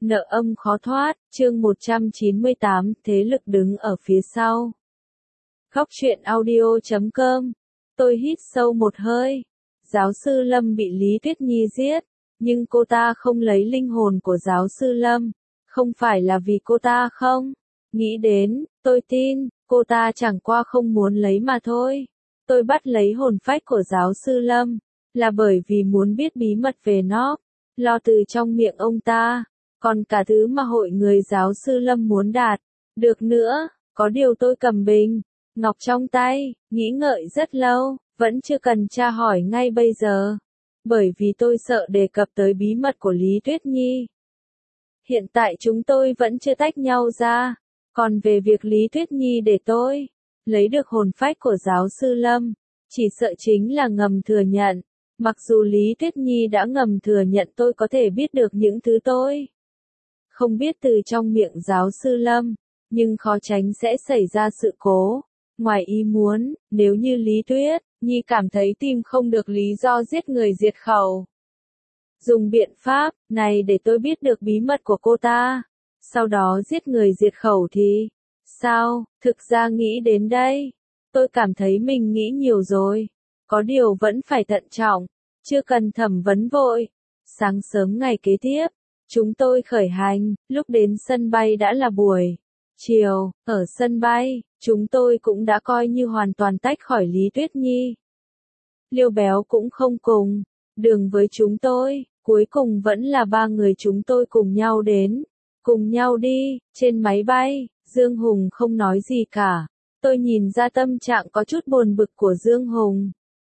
Nợ âm khó thoát, chương 198, thế lực đứng ở phía sau. Khóc chuyện audio.com. Tôi hít sâu một hơi. Giáo sư Lâm bị Lý Tuyết Nhi giết, nhưng cô ta không lấy linh hồn của giáo sư Lâm. Không phải là vì cô ta không? Nghĩ đến, tôi tin, cô ta chẳng qua không muốn lấy mà thôi. Tôi bắt lấy hồn phách của giáo sư Lâm, là bởi vì muốn biết bí mật về nó, lo từ trong miệng ông ta. Còn cả thứ mà hội người giáo sư Lâm muốn đạt được nữa, có điều tôi cầm bình ngọc trong tay, nghĩ ngợi rất lâu, vẫn chưa cần tra hỏi ngay bây giờ. Bởi vì tôi sợ đề cập tới bí mật của Lý Tuyết Nhi. Hiện tại chúng tôi vẫn chưa tách nhau ra. Còn về việc Lý Tuyết Nhi để tôi lấy được hồn phách của giáo sư Lâm, chỉ sợ chính là ngầm thừa nhận. Mặc dù Lý Tuyết Nhi đã ngầm thừa nhận tôi có thể biết được những thứ tôi không biết từ trong miệng giáo sư Lâm, nhưng khó tránh sẽ xảy ra sự cố ngoài ý muốn, nếu như Lý Tuyết Nhi cảm thấy tìm không được lý do giết người diệt khẩu. Dùng biện pháp này để tôi biết được bí mật của cô ta, sau đó giết người diệt khẩu thì sao? Thực ra nghĩ đến đây, tôi cảm thấy mình nghĩ nhiều rồi. Có điều vẫn phải thận trọng, chưa cần thẩm vấn vội. Sáng sớm ngày kế tiếp, chúng tôi khởi hành, lúc đến sân bay đã là buổi chiều. Ở sân bay, chúng tôi cũng đã coi như hoàn toàn tách khỏi Lý Tuyết Nhi. Liêu Béo cũng không cùng đường với chúng tôi, cuối cùng vẫn là ba người chúng tôi cùng nhau đến, cùng nhau đi. Trên máy bay, Dương Hùng không nói gì cả. Tôi nhìn ra tâm trạng có chút buồn bực của Dương Hùng.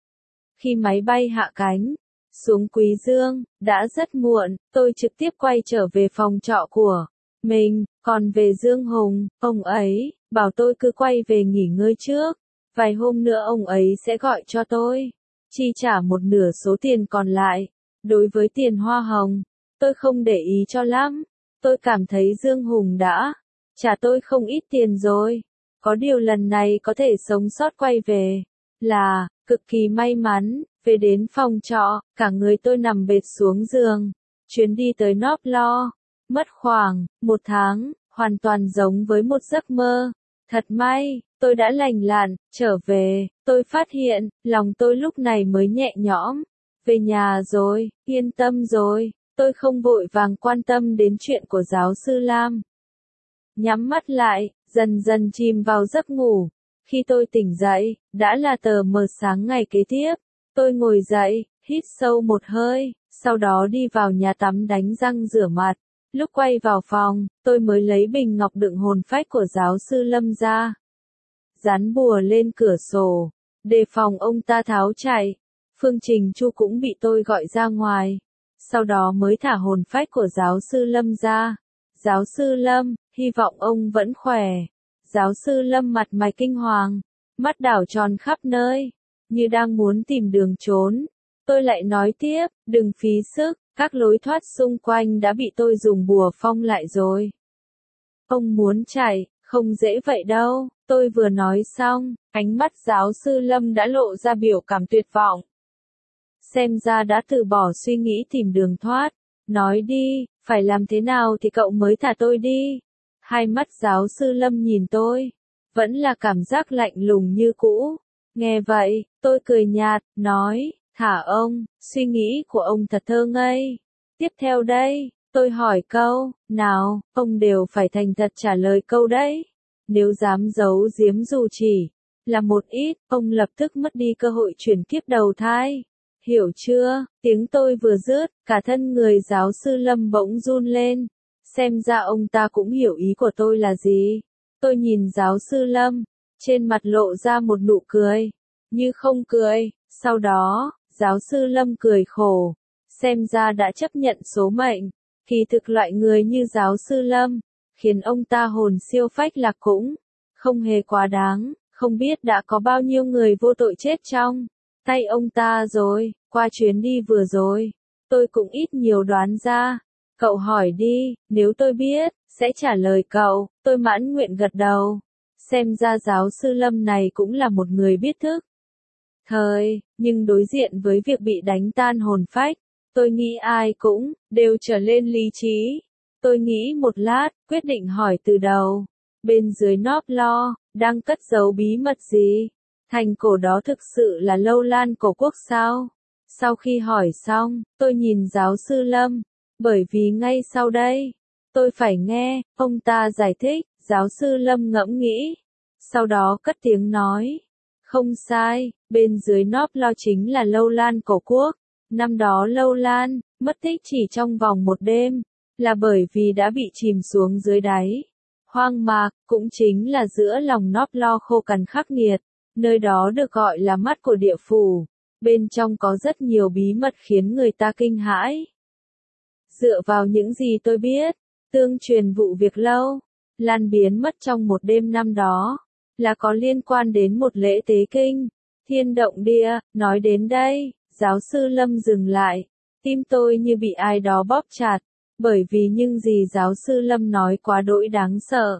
Khi máy bay hạ cánh xuống Quý Dương, đã rất muộn, tôi trực tiếp quay trở về phòng trọ của mình. Còn về Dương Hùng, ông ấy bảo tôi cứ quay về nghỉ ngơi trước, vài hôm nữa ông ấy sẽ gọi cho tôi, chi trả một nửa số tiền còn lại. Đối với tiền hoa hồng, tôi không để ý cho lắm. Tôi cảm thấy Dương Hùng đã trả tôi không ít tiền rồi. Có điều lần này có thể sống sót quay về là cực kỳ may mắn. Về đến phòng trọ, cả người tôi nằm bệt xuống giường. Chuyến đi tới Nóp Lo mất khoảng 1 tháng, hoàn toàn giống với một giấc mơ. Thật may, tôi đã lành lặn trở về. Tôi phát hiện, lòng tôi lúc này mới nhẹ nhõm. Về nhà rồi, yên tâm rồi. Tôi không vội vàng quan tâm đến chuyện của giáo sư Lam. Nhắm mắt lại, dần dần chìm vào giấc ngủ. Khi tôi tỉnh dậy, đã là tờ mờ sáng ngày kế tiếp. Tôi ngồi dậy, hít sâu một hơi, sau đó đi vào nhà tắm đánh răng rửa mặt. Lúc quay vào phòng, tôi mới lấy bình ngọc đựng hồn phách của giáo sư Lâm ra. Dán bùa lên cửa sổ, đề phòng ông ta tháo chạy. Phương Trình Chu cũng bị tôi gọi ra ngoài. Sau đó mới thả hồn phách của giáo sư Lâm ra. Giáo sư Lâm, hy vọng ông vẫn khỏe. Giáo sư Lâm mặt mày kinh hoàng, mắt đảo tròn khắp nơi, như đang muốn tìm đường trốn. Tôi lại nói tiếp, đừng phí sức, các lối thoát xung quanh đã bị tôi dùng bùa phong lại rồi. Ông muốn chạy, không dễ vậy đâu. Tôi vừa nói xong, ánh mắt giáo sư Lâm đã lộ ra biểu cảm tuyệt vọng. Xem ra đã từ bỏ suy nghĩ tìm đường thoát. Nói đi, phải làm thế nào thì cậu mới thả tôi đi? Hai mắt giáo sư Lâm nhìn tôi, vẫn là cảm giác lạnh lùng như cũ. Nghe vậy, tôi cười nhạt, nói, thả ông, suy nghĩ của ông thật thơ ngây. Tiếp theo đây, tôi hỏi câu, nào, ông đều phải thành thật trả lời câu đấy. Nếu dám giấu giếm dù chỉ là một ít, ông lập tức mất đi cơ hội chuyển kiếp đầu thai. Hiểu chưa? Tiếng tôi vừa dứt, cả thân người giáo sư Lâm bỗng run lên. Xem ra ông ta cũng hiểu ý của tôi là gì. Tôi nhìn giáo sư Lâm, trên mặt lộ ra một nụ cười, như không cười. Sau đó, giáo sư Lâm cười khổ. Xem ra đã chấp nhận số mệnh. Kỳ thực loại người như giáo sư Lâm, khiến ông ta hồn siêu phách lạc cũng không hề quá đáng. Không biết đã có bao nhiêu người vô tội chết trong tay ông ta rồi. Qua chuyến đi vừa rồi, tôi cũng ít nhiều đoán ra. Cậu hỏi đi, nếu tôi biết, sẽ trả lời cậu. Tôi mãn nguyện gật đầu. Xem ra giáo sư Lâm này cũng là một người biết thức thời, nhưng đối diện với việc bị đánh tan hồn phách, tôi nghĩ ai cũng đều trở lên lý trí. Tôi nghĩ một lát, quyết định hỏi từ đầu. Bên dưới nóp lo, đang cất giấu bí mật gì? Thành cổ đó thực sự là Lâu Lan cổ quốc sao? Sau khi hỏi xong, tôi nhìn giáo sư Lâm. Bởi vì ngay sau đây, tôi phải nghe, ông ta giải thích, giáo sư Lâm ngẫm nghĩ. Sau đó cất tiếng nói. Không sai, bên dưới nóp lo chính là Lâu Lan cổ quốc. Năm đó Lâu Lan, mất tích chỉ trong vòng một đêm, là bởi vì đã bị chìm xuống dưới đáy. Hoang mạc, cũng chính là giữa lòng nóp lo khô cằn khắc nghiệt. Nơi đó được gọi là mắt của địa phủ. Bên trong có rất nhiều bí mật khiến người ta kinh hãi. Dựa vào những gì tôi biết, tương truyền vụ việc Lâu Lan biến mất trong một đêm năm đó, là có liên quan đến một lễ tế kinh, thiên động địa. Nói đến đây, giáo sư Lâm dừng lại, tim tôi như bị ai đó bóp chặt, bởi vì những gì giáo sư Lâm nói quá đỗi đáng sợ.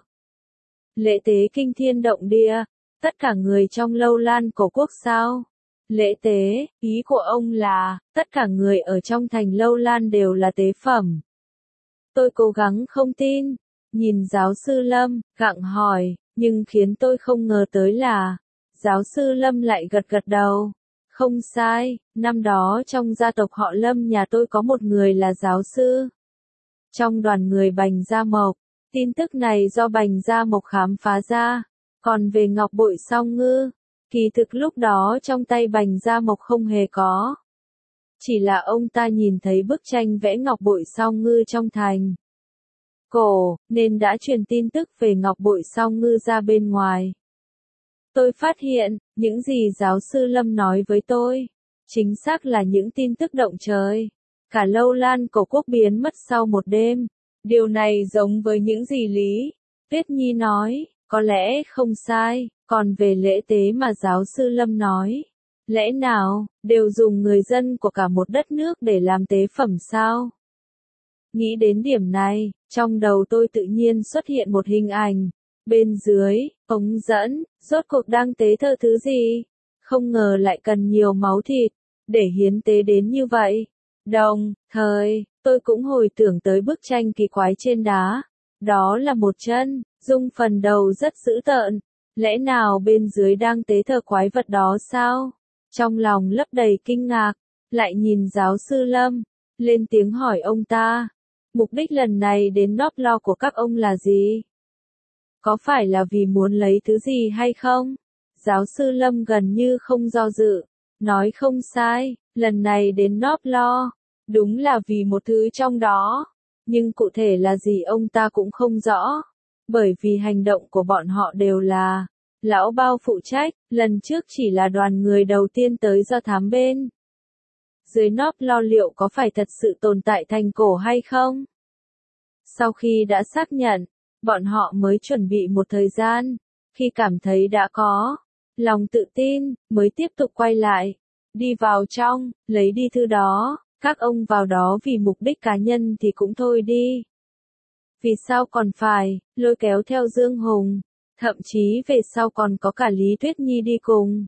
Lễ tế kinh thiên động địa, tất cả người trong Lâu Lan cổ quốc sao? Lễ tế, ý của ông là, tất cả người ở trong thành Lâu Lan đều là tế phẩm. Tôi cố gắng không tin, nhìn giáo sư Lâm, gặng hỏi, nhưng khiến tôi không ngờ tới là, giáo sư Lâm lại gật gật đầu. Không sai, năm đó trong gia tộc họ Lâm nhà tôi có một người là giáo sư. Trong đoàn người Bành Gia Mộc, tin tức này do Bành Gia Mộc khám phá ra. Còn về ngọc bội song ngư, kỳ thực lúc đó trong tay Bành Gia Mộc không hề có. Chỉ là ông ta nhìn thấy bức tranh vẽ ngọc bội song ngư trong thành cổ, nên đã truyền tin tức về ngọc bội song ngư ra bên ngoài. Tôi phát hiện, những gì giáo sư Lâm nói với tôi, chính xác là những tin tức động trời. Cả Lâu Lan cổ quốc biến mất sau một đêm. Điều này giống với những gì Lý Tuyết Nhi nói, có lẽ không sai. Còn về lễ tế mà giáo sư Lâm nói, lẽ nào, đều dùng người dân của cả một đất nước để làm tế phẩm sao? Nghĩ đến điểm này, trong đầu tôi tự nhiên xuất hiện một hình ảnh. Bên dưới, ống dẫn, rốt cuộc đang tế thờ thứ gì? Không ngờ lại cần nhiều máu thịt, để hiến tế đến như vậy. Đồng thời, tôi cũng hồi tưởng tới bức tranh kỳ quái trên đá. Đó là một chân, dung phần đầu rất dữ tợn. Lẽ nào bên dưới đang tế thờ quái vật đó sao? Trong lòng lấp đầy kinh ngạc, lại nhìn giáo sư Lâm, lên tiếng hỏi ông ta. Mục đích lần này đến nóp lo của các ông là gì? Có phải là vì muốn lấy thứ gì hay không? Giáo sư Lâm gần như không do dự, nói không sai, lần này đến nóp lo, đúng là vì một thứ trong đó. Nhưng cụ thể là gì ông ta cũng không rõ. Bởi vì hành động của bọn họ đều là lão bao phụ trách, lần trước chỉ là đoàn người đầu tiên tới do thám bên dưới nóp lo liệu có phải thật sự tồn tại thành cổ hay không? Sau khi đã xác nhận, bọn họ mới chuẩn bị một thời gian, khi cảm thấy đã có lòng tự tin, mới tiếp tục quay lại, đi vào trong, lấy đi thứ đó. Các ông vào đó vì mục đích cá nhân thì cũng thôi đi. Vì sao còn phải lôi kéo theo Dương Hùng, thậm chí về sau còn có cả Lý Tuyết Nhi đi cùng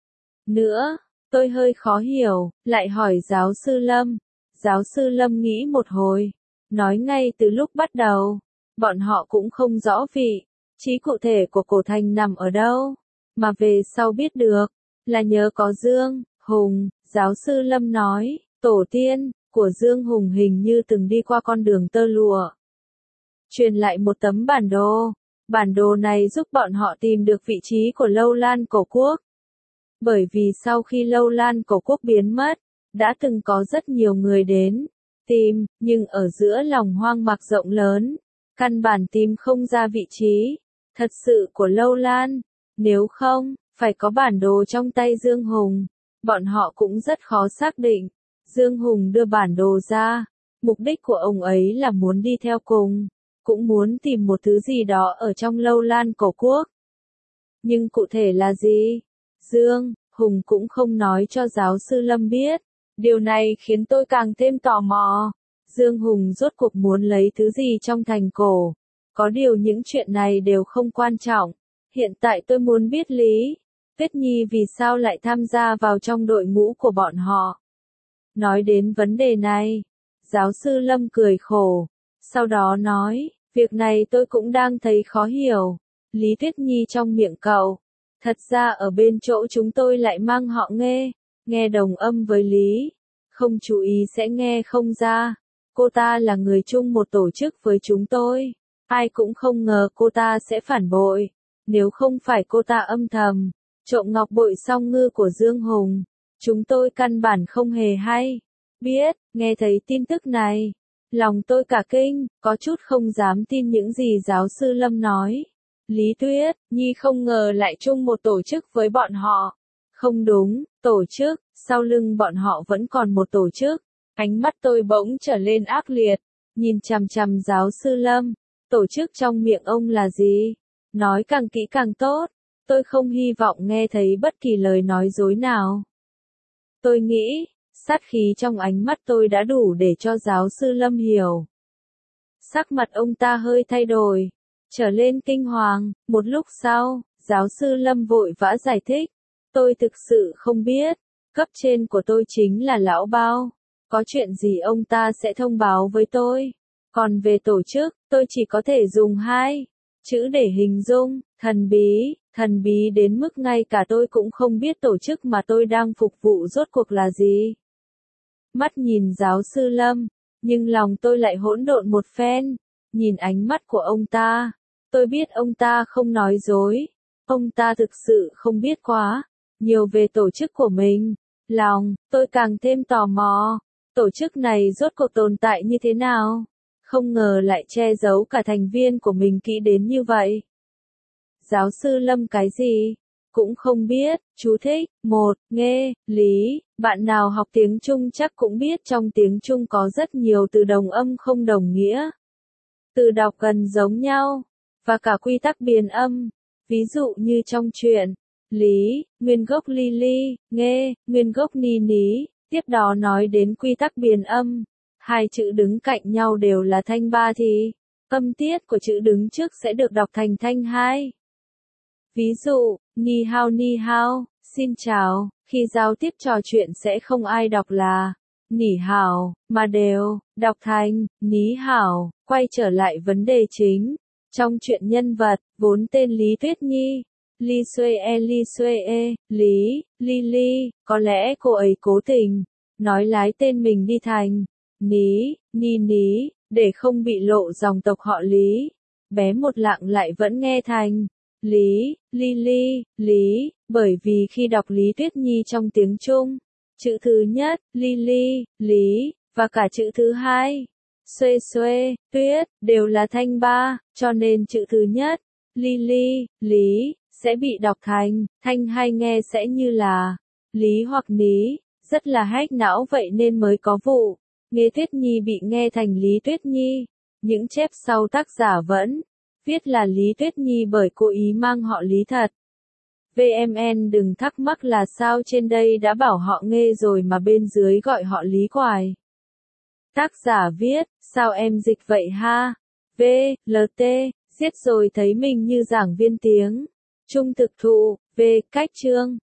nữa? Tôi hơi khó hiểu, lại hỏi giáo sư Lâm. Giáo sư Lâm nghĩ một hồi, nói ngay từ lúc bắt đầu, bọn họ cũng không rõ vị trí cụ thể của cổ thành nằm ở đâu, mà về sau biết được, là nhờ có Dương Hùng. Giáo sư Lâm nói, tổ tiên của Dương Hùng hình như từng đi qua con đường tơ lụa, truyền lại một tấm bản đồ. Bản đồ này giúp bọn họ tìm được vị trí của Lâu Lan cổ quốc. Bởi vì sau khi Lâu Lan cổ quốc biến mất, đã từng có rất nhiều người đến tìm, nhưng ở giữa lòng hoang mạc rộng lớn, căn bản tìm không ra vị trí thật sự của Lâu Lan. Nếu không, phải có bản đồ trong tay Dương Hùng, bọn họ cũng rất khó xác định. Dương Hùng đưa bản đồ ra, mục đích của ông ấy là muốn đi theo cùng, cũng muốn tìm một thứ gì đó ở trong Lâu Lan cổ quốc. Nhưng cụ thể là gì? Dương Hùng cũng không nói cho giáo sư Lâm biết. Điều này khiến tôi càng thêm tò mò. Dương Hùng rốt cuộc muốn lấy thứ gì trong thành cổ? Có điều những chuyện này đều không quan trọng. Hiện tại tôi muốn biết Lý Tuyết Nhi vì sao lại tham gia vào trong đội ngũ của bọn họ. Nói đến vấn đề này, giáo sư Lâm cười khổ. Sau đó nói, việc này tôi cũng đang thấy khó hiểu. Lý Tuyết Nhi trong miệng cậu. Thật ra ở bên chỗ chúng tôi lại mang họ nghe đồng âm với Lý. Không chú ý sẽ nghe không ra. Cô ta là người chung một tổ chức với chúng tôi. Ai cũng không ngờ cô ta sẽ phản bội. Nếu không phải cô ta âm thầm, trộm ngọc bội song ngư của Dương Hùng, chúng tôi căn bản không hề hay. Biết, nghe thấy tin tức này. Lòng tôi cả kinh, có chút không dám tin những gì giáo sư Lâm nói. Lý Tuyết Nhi không ngờ lại chung một tổ chức với bọn họ. Không đúng, tổ chức, sau lưng bọn họ vẫn còn một tổ chức. Ánh mắt tôi bỗng trở lên ác liệt, nhìn chằm chằm giáo sư Lâm. Tổ chức trong miệng ông là gì? Nói càng kỹ càng tốt. Tôi không hy vọng nghe thấy bất kỳ lời nói dối nào. Tôi nghĩ, sát khí trong ánh mắt tôi đã đủ để cho giáo sư Lâm hiểu. Sắc mặt ông ta hơi thay đổi, trở lên kinh hoàng. Một lúc sau, giáo sư Lâm vội vã giải thích. Tôi thực sự không biết, cấp trên của tôi chính là Lão Bao. Có chuyện gì ông ta sẽ thông báo với tôi. Còn về tổ chức, tôi chỉ có thể dùng hai chữ để hình dung, thần bí đến mức ngay cả tôi cũng không biết tổ chức mà tôi đang phục vụ rốt cuộc là gì. Mắt nhìn giáo sư Lâm, nhưng lòng tôi lại hỗn độn một phen, nhìn ánh mắt của ông ta, tôi biết ông ta không nói dối, ông ta thực sự không biết quá nhiều về tổ chức của mình. Lòng tôi càng thêm tò mò, tổ chức này rốt cuộc tồn tại như thế nào? Không ngờ lại che giấu cả thành viên của mình kỹ đến như vậy. Giáo sư Lâm cái gì? Cũng không biết. Chú thích. 1. Nghe, Lý, bạn nào học tiếng Trung chắc cũng biết trong tiếng Trung có rất nhiều từ đồng âm không đồng nghĩa. Từ đọc gần giống nhau, và cả quy tắc biến âm. Ví dụ như trong truyện, Lý, nguyên gốc Lily, nghe, nguyên gốc Ni Ní, tiếp đó nói đến quy tắc biến âm. Hai chữ đứng cạnh nhau đều là thanh ba thì âm tiết của chữ đứng trước sẽ được đọc thành thanh hai. Ví dụ, ni hao, xin chào, khi giao tiếp trò chuyện sẽ không ai đọc là nỉ hảo, mà đều đọc thành ní hảo. Quay trở lại vấn đề chính, trong chuyện nhân vật, vốn tên Lý Tuyết Nhi, Lý Xuê, Lý, có lẽ cô ấy cố tình nói lái tên mình đi thành Ni Ní, để không bị lộ dòng tộc họ Lý. Bé một lạng lại vẫn nghe thành Lý, bởi vì khi đọc Lý Tuyết Nhi trong tiếng Trung, chữ thứ nhất, Lý, và cả chữ thứ hai, Xuê, Tuyết, đều là thanh ba, cho nên chữ thứ nhất, Lý, sẽ bị đọc thành thanh hai, nghe sẽ như là Lý hoặc Ní, rất là hack não, vậy nên mới có vụ Nghe Tuyết Nhi bị nghe thành Lý Tuyết Nhi. Những chép sau tác giả vẫn viết là Lý Tuyết Nhi bởi cố ý mang họ Lý thật. VMN đừng thắc mắc là sao trên đây đã bảo họ Nghe rồi mà bên dưới gọi họ Lý quài. Tác giả viết, sao em dịch vậy ha? VLT, giết rồi thấy mình như giảng viên tiếng Trung thực thụ, cách chương.